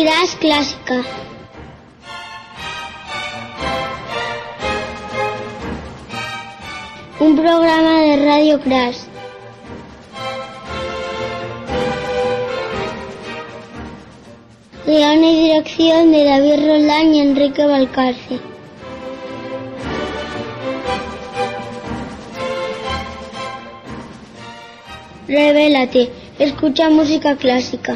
Crash Clásica. Un programa de Radio Crash. Guión y dirección de David Roldán y Enrique Valcarce. Revélate, escucha música clásica.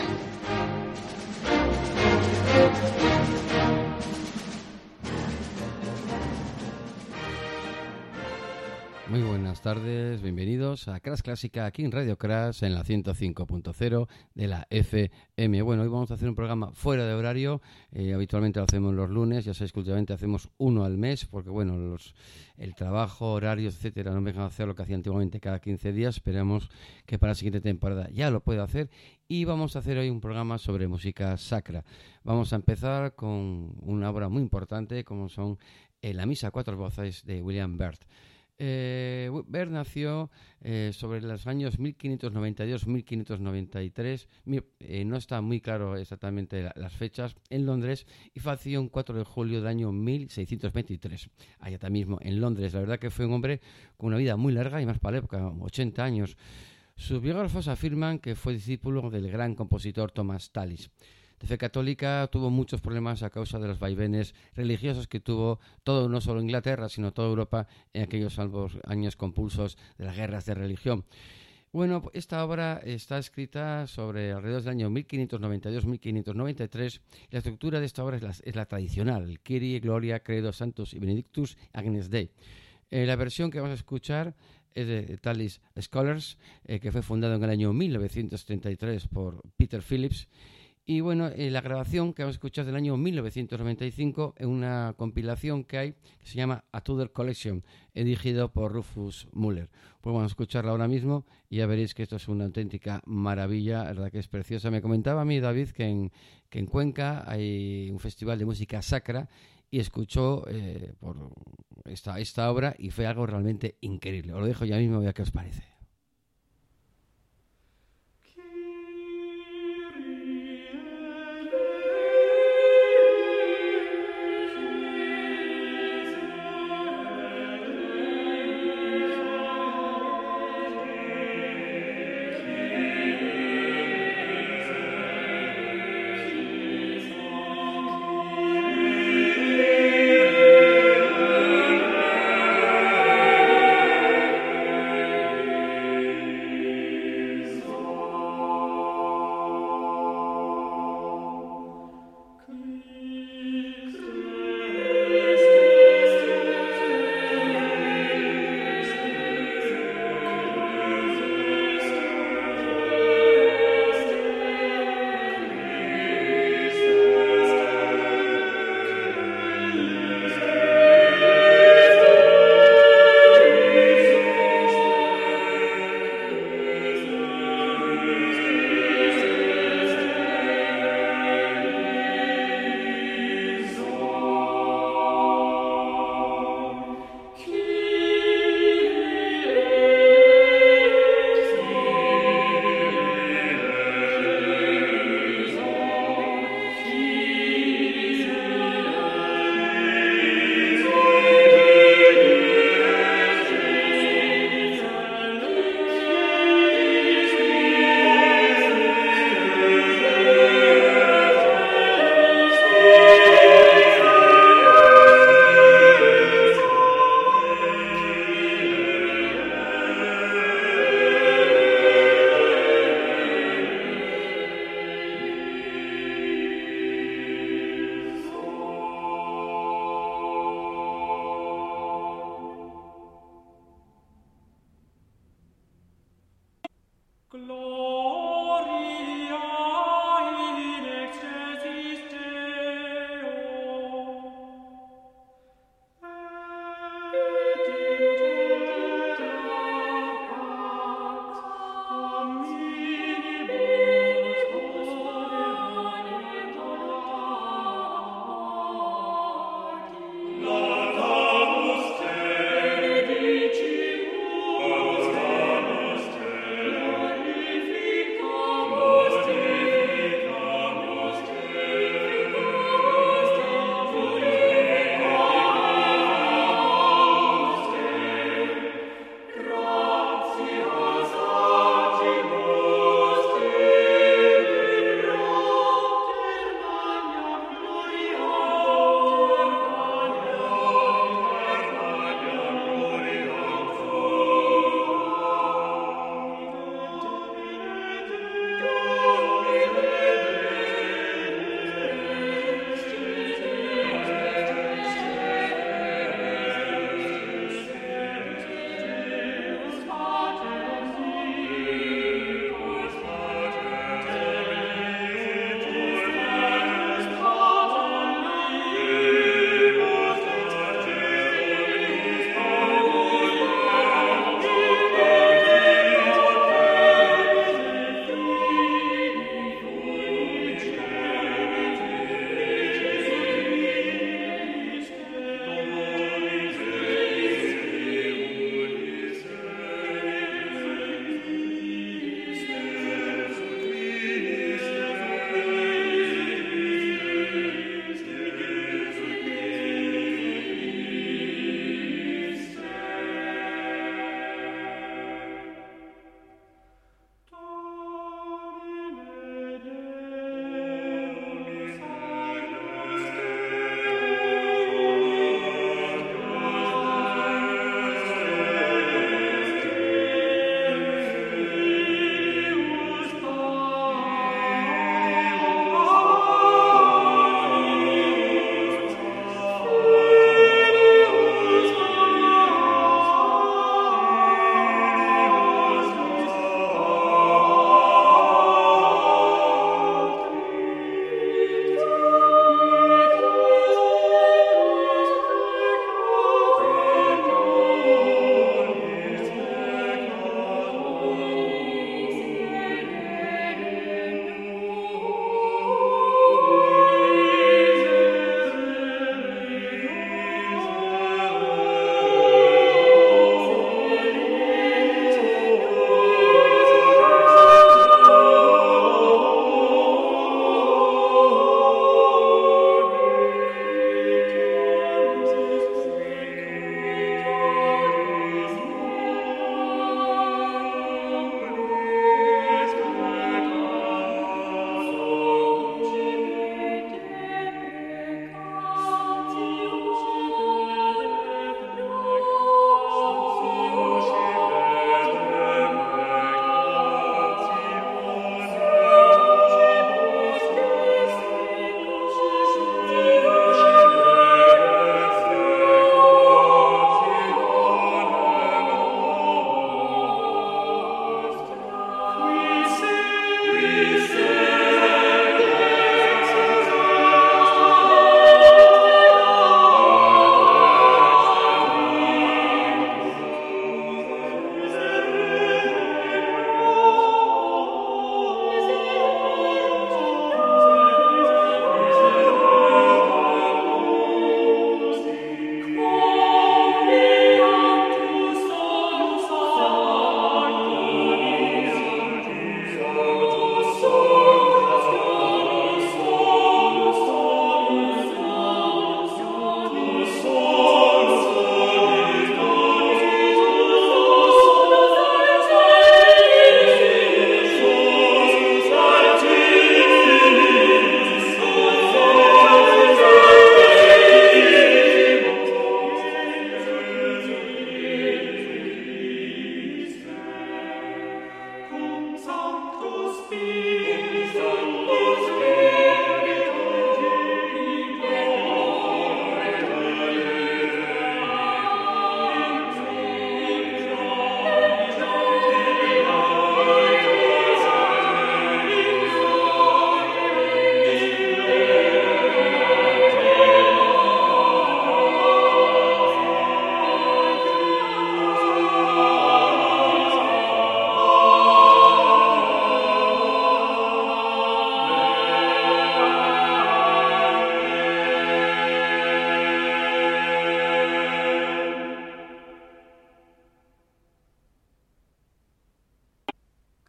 Muy buenas tardes, bienvenidos a Crash Clásica aquí en Radio Crash en la 105.0 de la FM. Bueno, hoy vamos a hacer un programa fuera de horario, habitualmente lo hacemos los lunes, ya sabéis que últimamente hacemos uno al mes porque bueno, el trabajo, horarios, etcétera, no me dejan hacer lo que hacía antiguamente cada 15 días, esperamos que para la siguiente temporada ya lo pueda hacer y vamos a hacer hoy un programa sobre música sacra. Vamos a empezar con una obra muy importante como son la Misa a cuatro voces de William Byrd. Byrd nació sobre los años 1592-1593, no está muy claro exactamente las fechas, en Londres, y falleció un 4 de julio del año 1623, allá mismo en Londres. La verdad que fue un hombre con una vida muy larga y más para la época, 80 años. Sus biógrafos afirman que fue discípulo del gran compositor Thomas Tallis. De fe católica, tuvo muchos problemas a causa de los vaivenes religiosos que tuvo todo, no solo Inglaterra, sino toda Europa en aquellos años convulsos de las guerras de religión. Bueno, esta obra está escrita sobre alrededor del año 1592-1593. La estructura de esta obra es la tradicional, el Kyrie, Gloria, Credo, Sanctus y Benedictus, Agnus Dei. La versión que vamos a escuchar es de Tallis Scholars, que fue fundado en el año 1933 por Peter Phillips. Y bueno, la grabación que vamos a escuchar del año 1995 es una compilación que hay que se llama A Tudor Collection, dirigido por Rufus Muller. Pues vamos a escucharla ahora mismo y ya veréis que esto es una auténtica maravilla, la verdad que es preciosa. Me comentaba a mí David que en Cuenca hay un festival de música sacra y escuchó por esta obra y fue algo realmente increíble. Os lo dejo ya mismo, a ver qué os parece.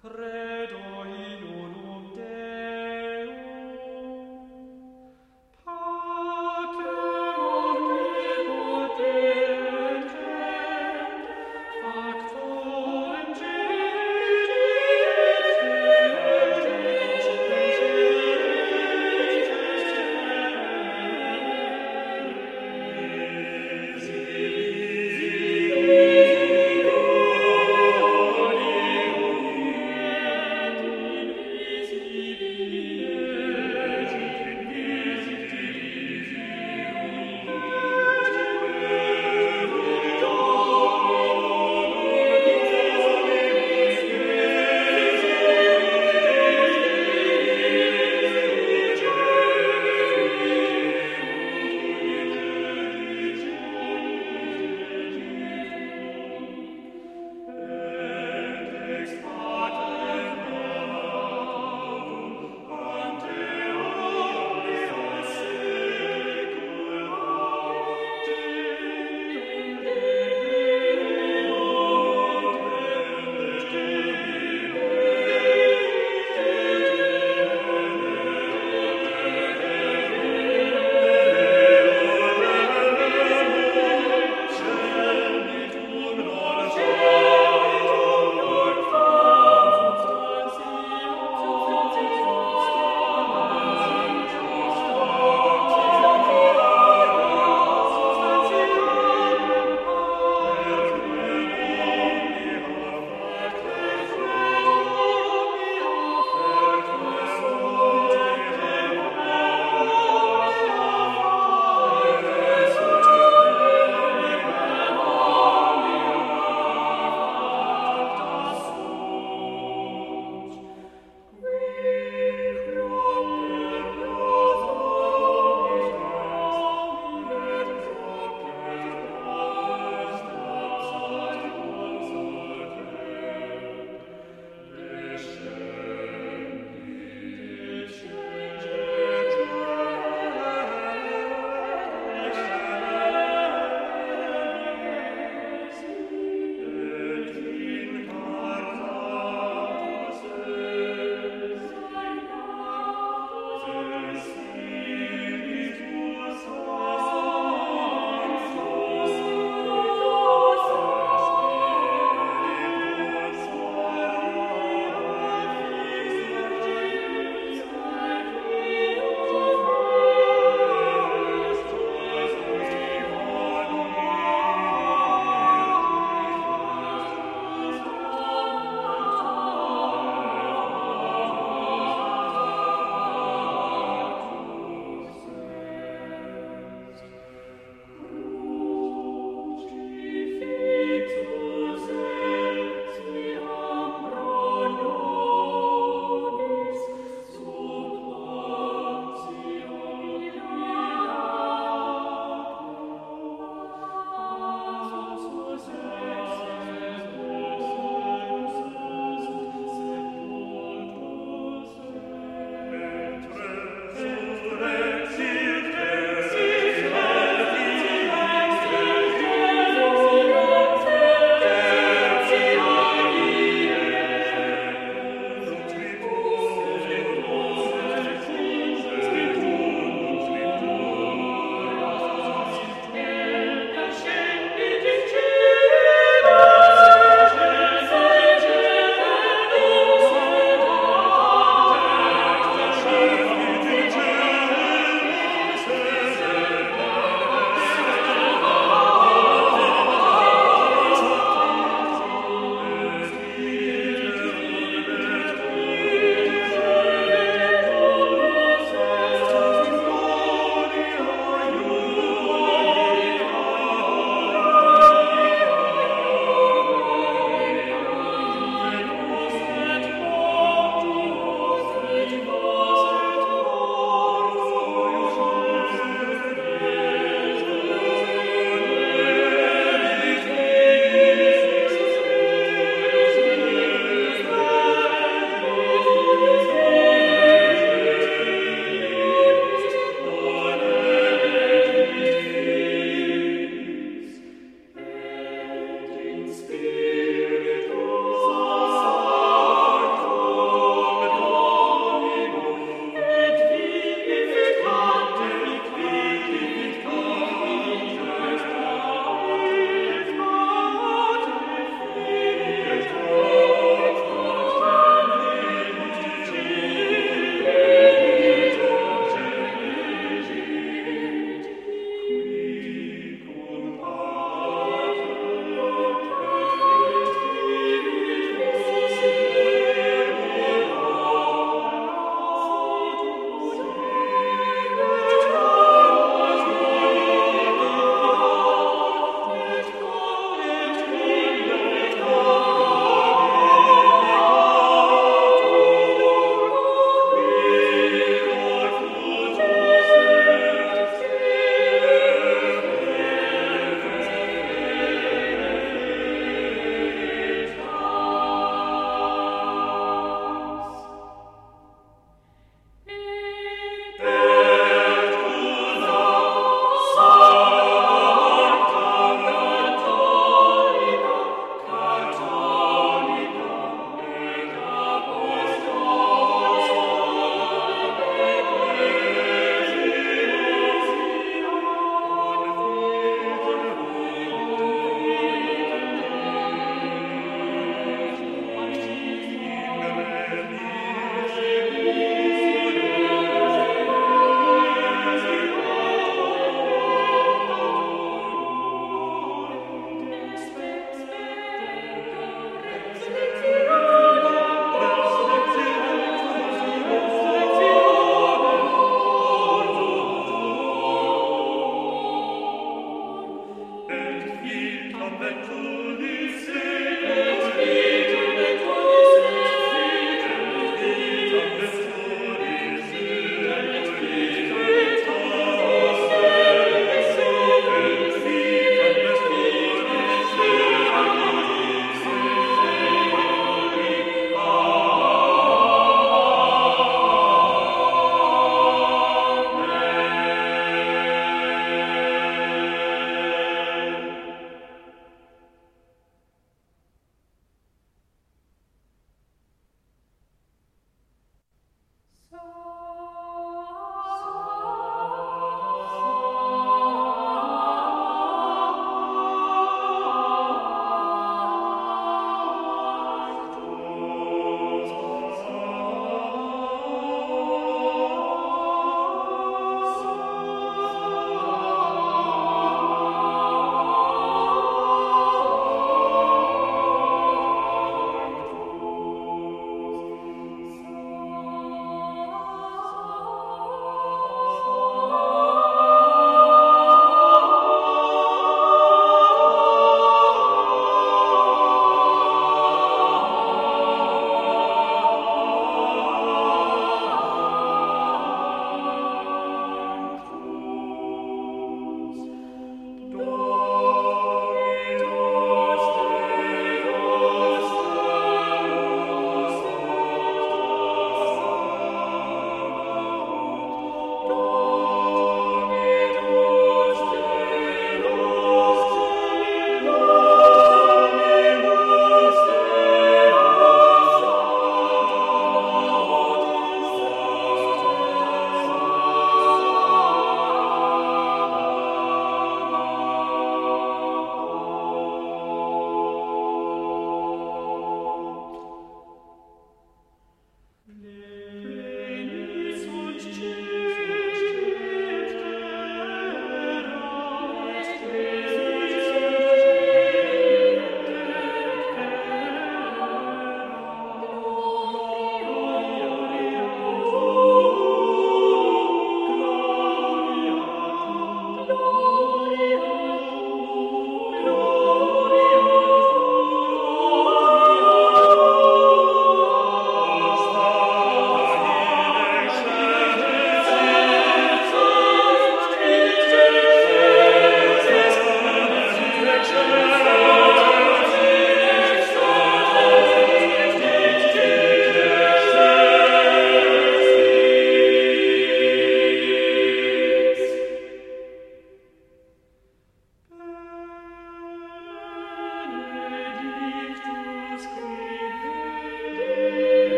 Thank you.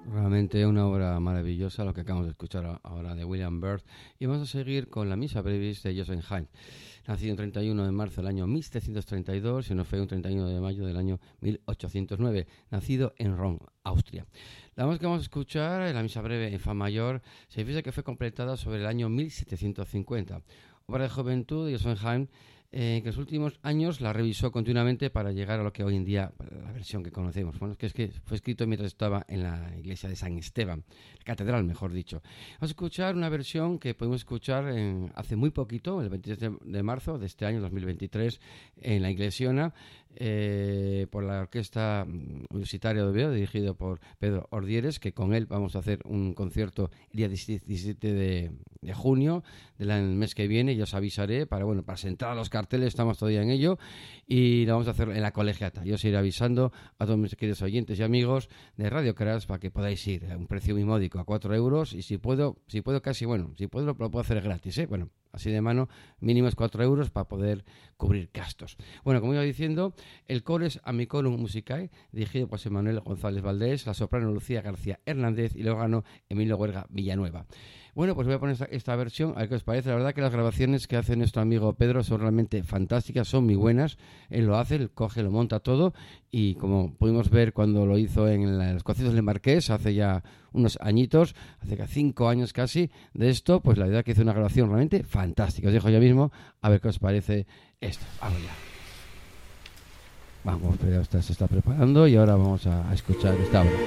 Realmente una obra maravillosa lo que acabamos de escuchar ahora de William Byrd. Y vamos a seguir con la Missa Brevis de Joseph Haydn. Nacido el 31 de marzo del año 1732 y nos fue un 31 de mayo del año 1809. Nacido en Rom, Austria. La música que vamos a escuchar, la Misa Breve en Fa mayor, se dice que fue completada sobre el año 1750. Obra de juventud de Joseph Haydn, que en los últimos años la revisó continuamente para llegar a lo que hoy en día, la versión que conocemos. Bueno, es que fue escrito mientras estaba en la iglesia de San Esteban, la catedral, mejor dicho. Vamos a escuchar una versión que pudimos escuchar hace muy poquito, el 23 de marzo de este año 2023, en la Iglesiona, por la Orquesta Universitaria de Oviedo, dirigido por Pedro Ordieres, que con él vamos a hacer un concierto el día 17 de junio del mes que viene. Ya os avisaré para sentar a los carteles, estamos todavía en ello, y lo vamos a hacer en la colegiata. Yo os iré avisando a todos mis queridos oyentes y amigos de Radio Crash para que podáis ir a un precio muy módico, a 4 euros, y si puedo casi, si puedo lo puedo hacer gratis, así de mano, mínimo es 4 euros para poder cubrir gastos. Bueno, como iba diciendo, el coro es Amicolum Musicae, dirigido por José Manuel González Valdés, la soprano Lucía García Hernández y el órgano Emilio Huerga Villanueva. Bueno, pues voy a poner esta versión, a ver qué os parece. La verdad que las grabaciones que hace nuestro amigo Pedro son realmente fantásticas, son muy buenas. Él lo hace, él coge, lo monta todo, y como pudimos ver cuando lo hizo en los conciertos de Marqués, hace ya unos añitos, hace 5 años casi de esto, pues la verdad que hizo una grabación realmente fantástica. Os dejo ya mismo a ver qué os parece esto. Vamos ya. Vamos, pero se está preparando y ahora vamos a escuchar esta obra.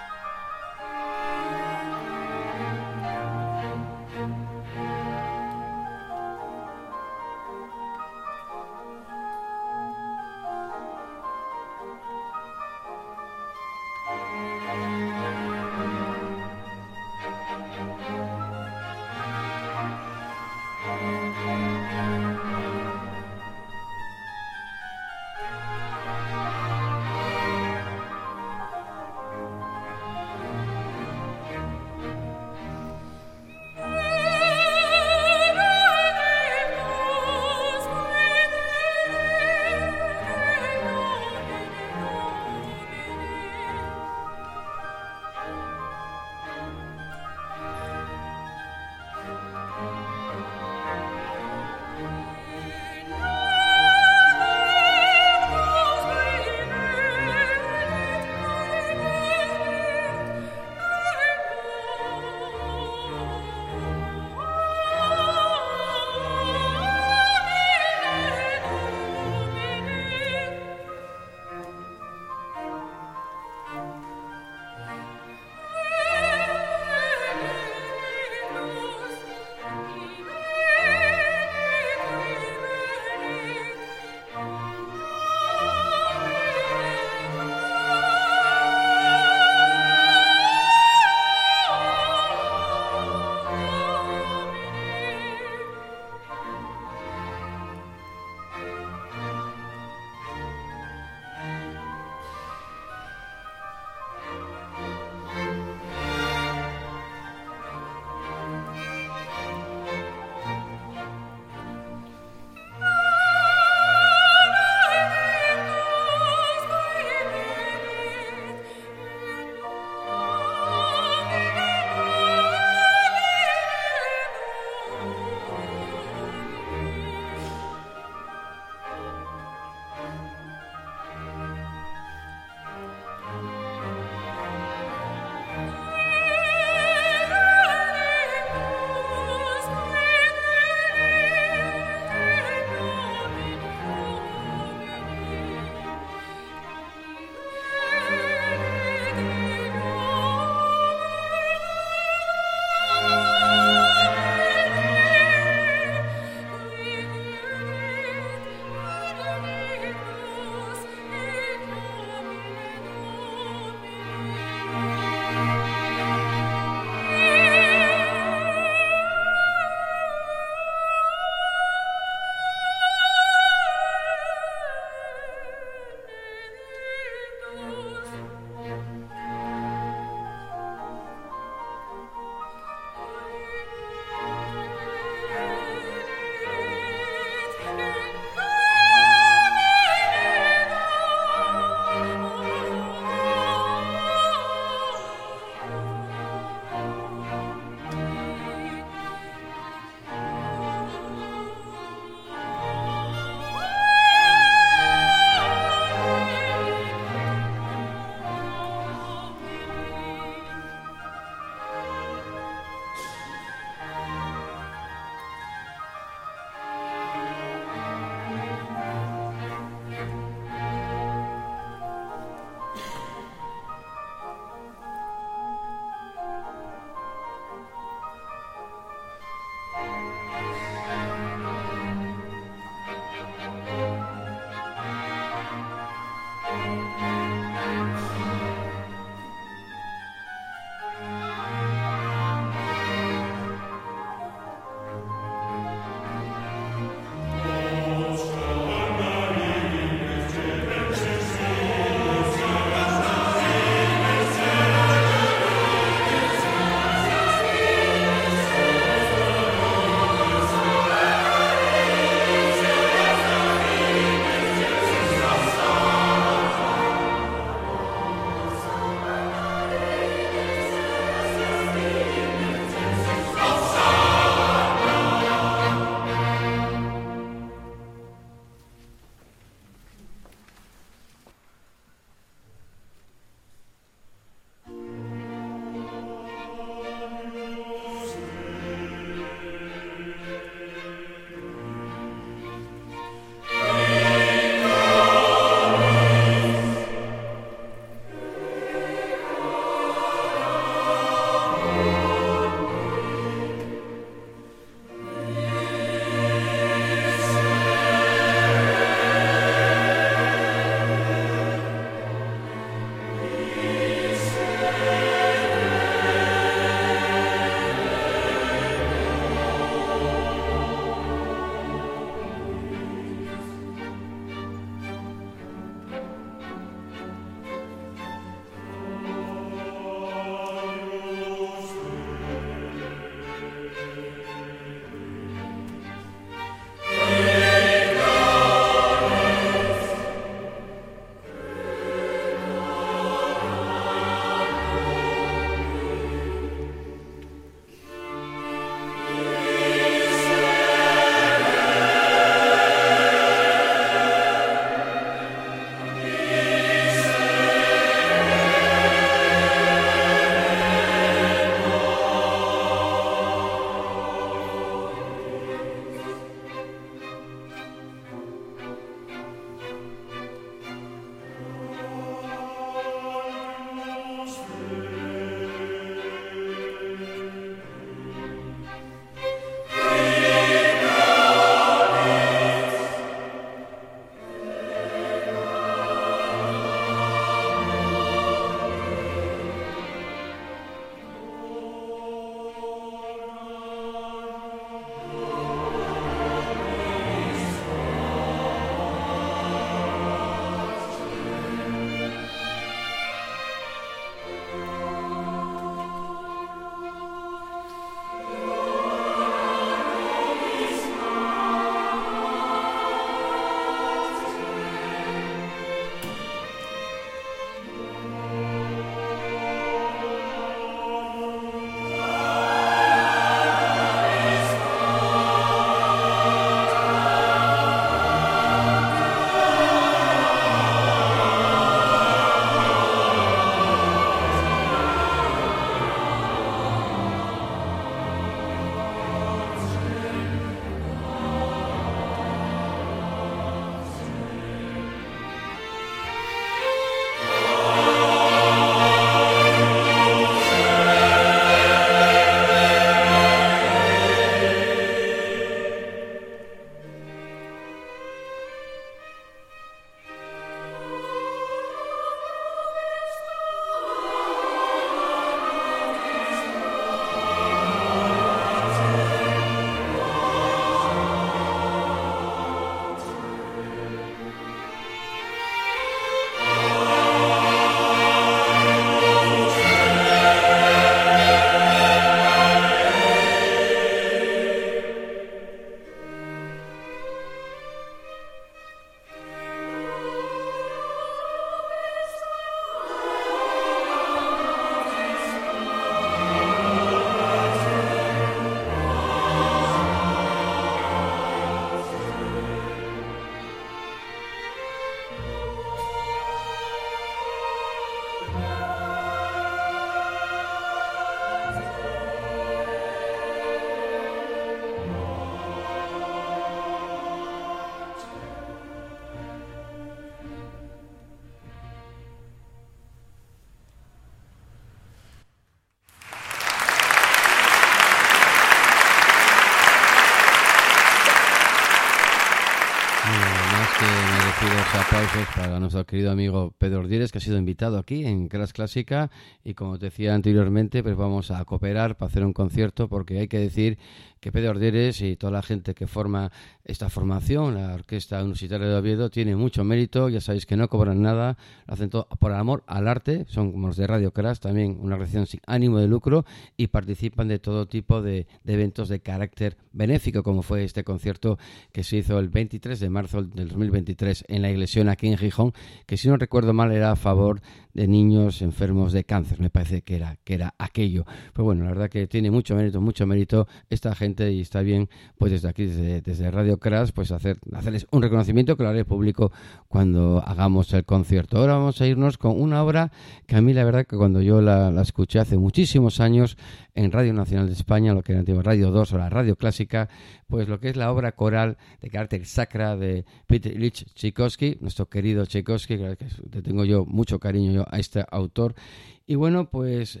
aplausos para nuestro querido amigo Pedro Ordieres, que ha sido invitado aquí en Crash Clásica, y como te decía anteriormente, pues vamos a cooperar para hacer un concierto, porque hay que decir que Pedro Ordieres y toda la gente que forma esta formación, la Orquesta Universitaria de Oviedo, tiene mucho mérito. Ya sabéis que no cobran nada, lo hacen todo por amor al arte. Son como los de Radio Crash, también una organización sin ánimo de lucro, y participan de todo tipo de eventos de carácter benéfico, como fue este concierto que se hizo el 23 de marzo del 2023 en la Iglesión aquí en Gijón, que si no recuerdo mal era a favor de niños enfermos de cáncer, me parece que era aquello. Pues bueno, la verdad que tiene mucho mérito esta gente, y está bien, pues desde aquí, desde Radio Crash, pues hacerles un reconocimiento, que lo haré público cuando hagamos el concierto. Ahora vamos a irnos con una obra que a mí la verdad que cuando yo la escuché hace muchísimos años en Radio Nacional de España, lo que era antigua Radio 2 o la Radio Clásica, pues lo que es la obra coral de carácter sacra de Peter Ilich Tchaikovsky, nuestro querido Tchaikovsky, que le tengo yo mucho cariño yo a este autor. Y bueno, pues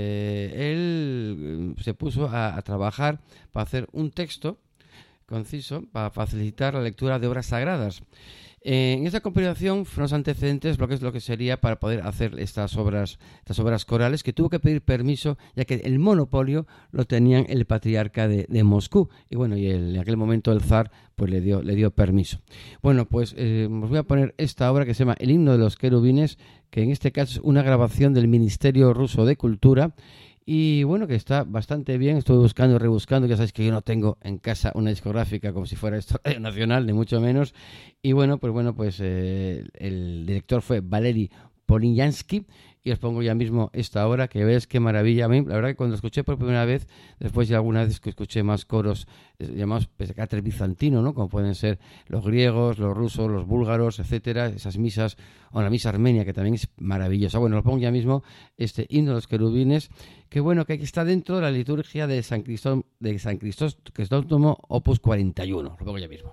él se puso a trabajar para hacer un texto conciso para facilitar la lectura de obras sagradas. En esta compilación fueron los antecedentes, lo que sería para poder hacer estas obras corales, que tuvo que pedir permiso, ya que el monopolio lo tenían el patriarca de Moscú. Y bueno, en aquel momento el zar pues le dio permiso. Bueno, pues os voy a poner esta obra que se llama El himno de los querubines, que en este caso es una grabación del Ministerio Ruso de Cultura. Y bueno, que está bastante bien. Estuve buscando y rebuscando. Ya sabéis que yo no tengo en casa una discográfica como si fuera esto Radio Nacional, ni mucho menos. Y bueno, pues el director fue Valery Polyansky. Y os pongo ya mismo esta obra, que ves qué maravilla. A mí, la verdad que cuando escuché por primera vez, después de alguna vez que escuché más coros llamados de carácter bizantino, ¿no? Como pueden ser los griegos, los rusos, los búlgaros, etcétera, esas misas, o la misa armenia, que también es maravillosa. Bueno, os pongo ya mismo este himno de los querubines, que bueno, que aquí está dentro de la liturgia de San Crisóstomo, opus 41. Lo pongo ya mismo.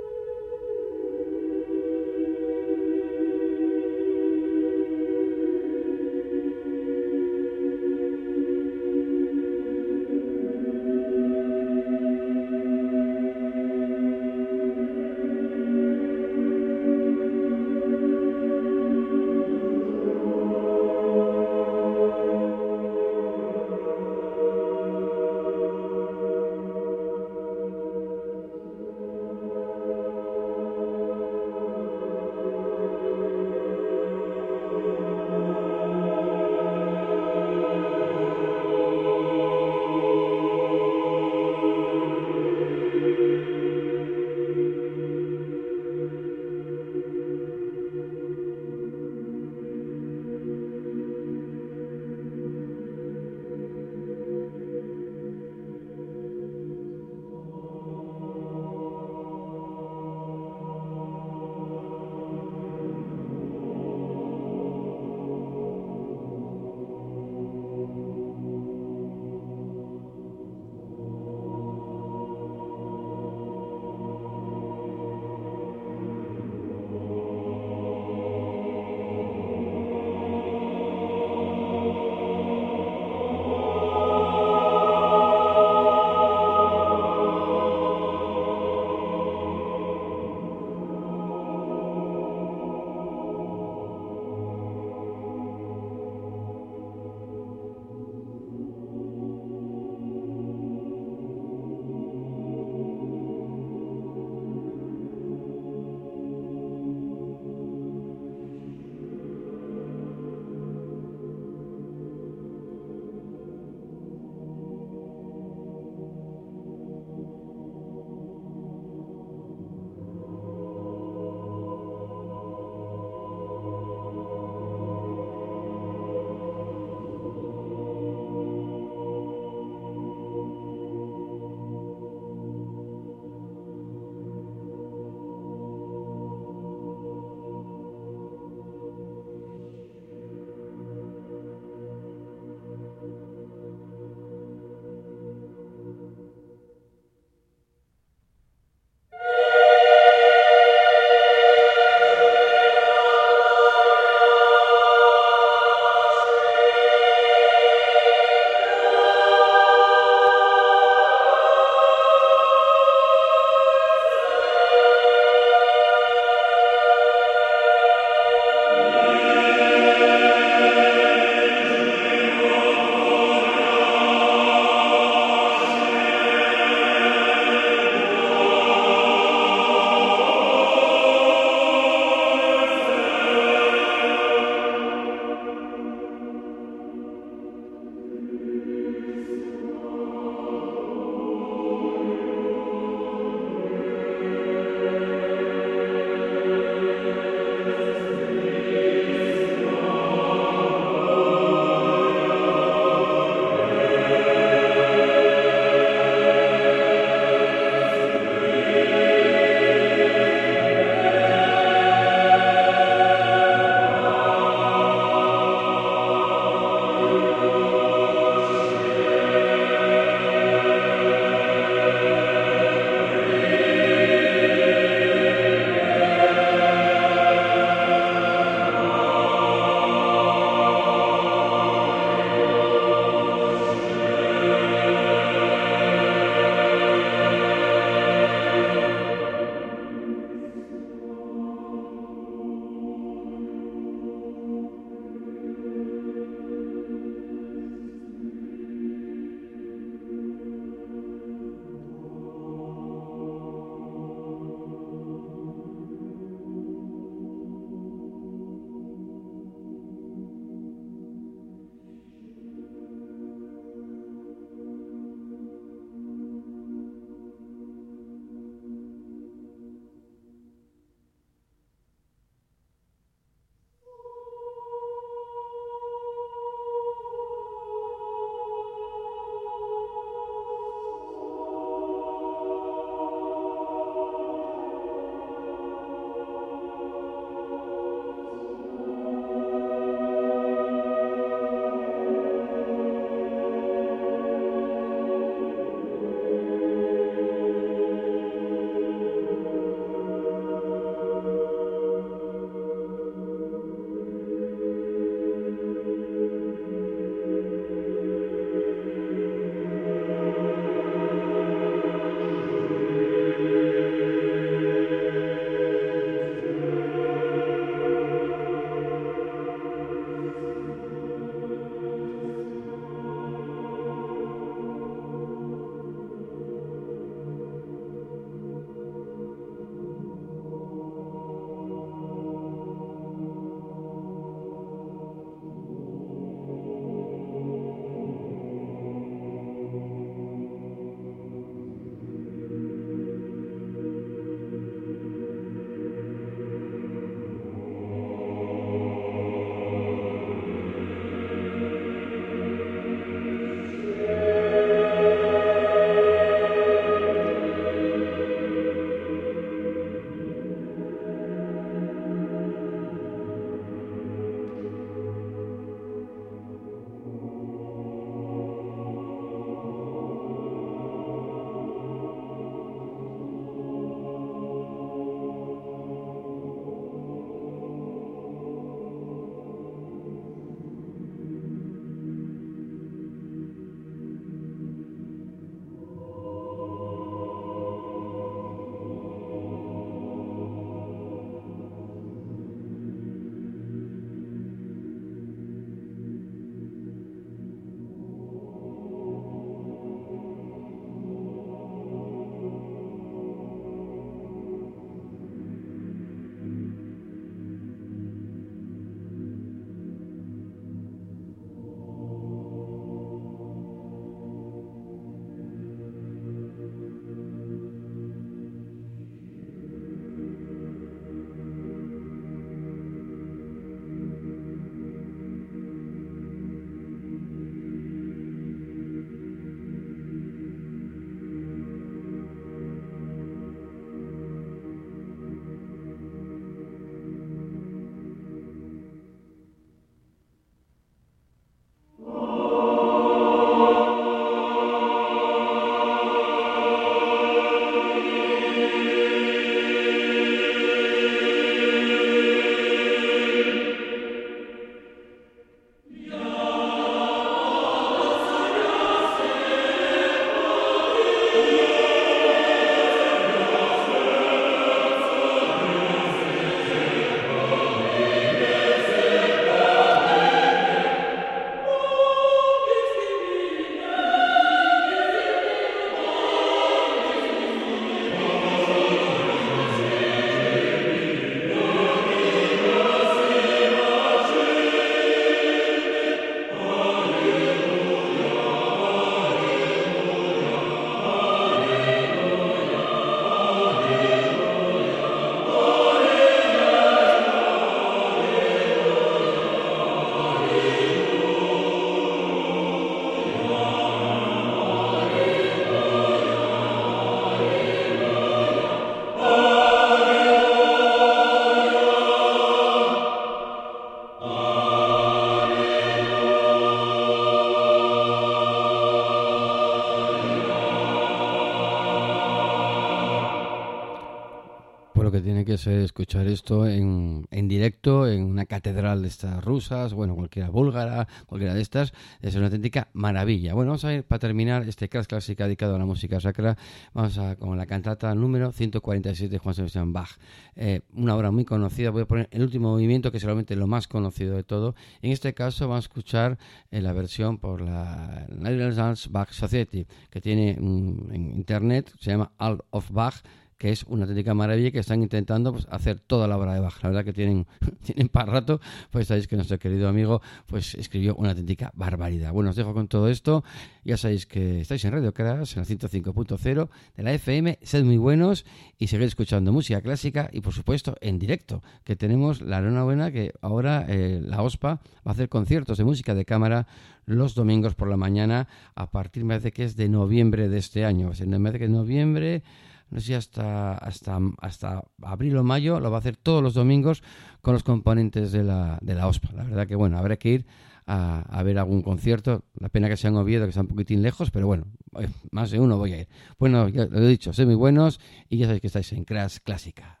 escuchar esto en directo, en una catedral de estas rusas, bueno, cualquiera búlgara, cualquiera de estas, es una auténtica maravilla. Bueno, vamos a ir, para terminar este Crash Clásica dedicado a la música sacra, vamos a con la cantata número 147 de Juan Sebastián Bach. Una obra muy conocida, voy a poner el último movimiento, que es seguramente lo más conocido de todo. En este caso vamos a escuchar la versión por la Netherlands Bach Society, que tiene en internet, se llama All of Bach, que es una auténtica maravilla, que están intentando pues, hacer toda la obra de Bach. La verdad que tienen para rato, pues sabéis que nuestro querido amigo pues escribió una auténtica barbaridad. Bueno, os dejo con todo esto. Ya sabéis que estáis en Radio Crash, en el 105.0 de la FM. Sed muy buenos y seguid escuchando música clásica y, por supuesto, en directo, que tenemos la enhorabuena que ahora la OSPA va a hacer conciertos de música de cámara los domingos por la mañana a partir, me parece que es de noviembre de este año. O sea, me parece que en noviembre, no sé si hasta abril o mayo, lo va a hacer todos los domingos con los componentes de la OSPA. La verdad que, bueno, habrá que ir a ver algún concierto. La pena que sea en Oviedo, que está un poquitín lejos, pero bueno, más de uno voy a ir. Bueno, ya lo he dicho, sed muy buenos y ya sabéis que estáis en Crash Clásica.